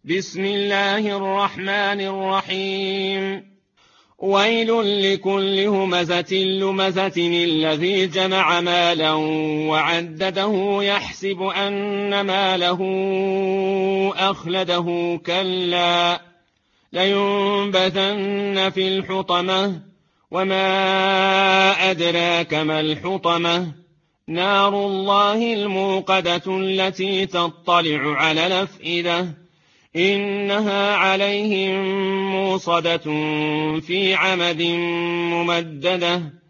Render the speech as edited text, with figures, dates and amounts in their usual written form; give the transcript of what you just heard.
بسم الله الرحمن الرحيم. ويل لكل همزة لمزة الذي جمع مالا وعدده يحسب أن ماله أخلده كلا لينبذن في الحطمة وما أدراك ما الحطمة نار الله الموقدة التي تطلع على الأفئدة إنها عليهم موصدة في عمد ممددة